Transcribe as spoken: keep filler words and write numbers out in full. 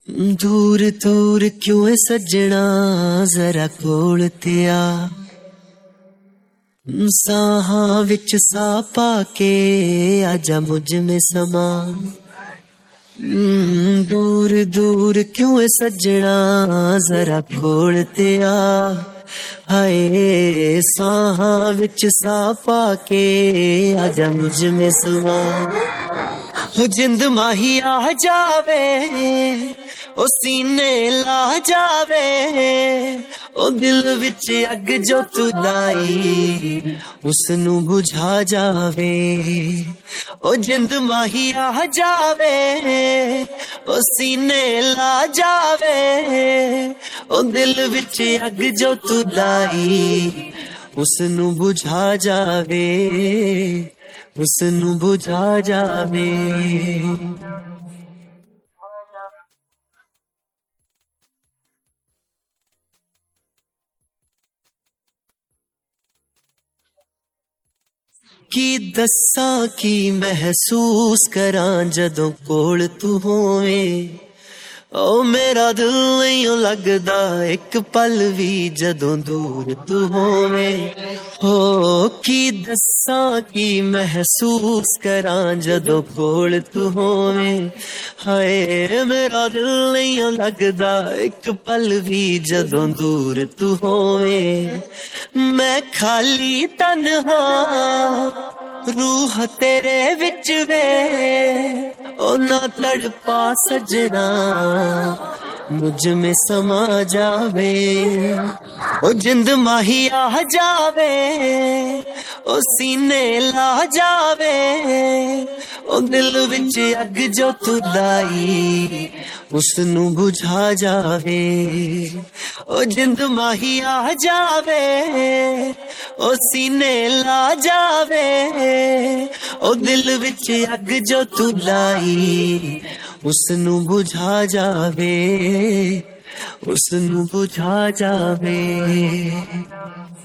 दूर दूर क्यों है सजना, जरा कोल ते आ। साहां विच साह पाके आजा मुझ में समा। दूर दूर क्यों है सजना, जरा कोल ते आ। हाय साहां विच साह पाके आजा मुझ में समा। जिंद माही आ जावे, ओ सीने ला जावे, ओ दिल विच अग जो तू लाई उसनू बुझा जावे। ओ जिंद माही आ जावे, ओ सीने ला जावे, ओ दिल विच अग जो तू लाई उसनू बुझा जावे, उसनू बुझा जावे। की दस्सां की महसूस करां जदों कोल तू होवे। ओ मेरा दिल नहीं लगदा एक पल भी जदों दूर तू होवे। हो की दस्सां की महसूस करां जदों कोल तू होवे। हाय मेरा दिल नहीं लगदा एक पल भी जदों दूर तू होवे। मैं खाली तन्हा रूह तेरे विच वे, ओ ना तड़पा सजना मुझ में समा जावे। ओ जिंद माही आ जावे, ओ सीने ला जावे, ओ दिल विच अग जो तू लाई उसनू बुझा जावे। ओ जिंद माही आ जावे, ओ सीने ला जावे, ओ दिल विच अग जो तू लाई उसनू बुझा जावे, उसनू बुझा जावे।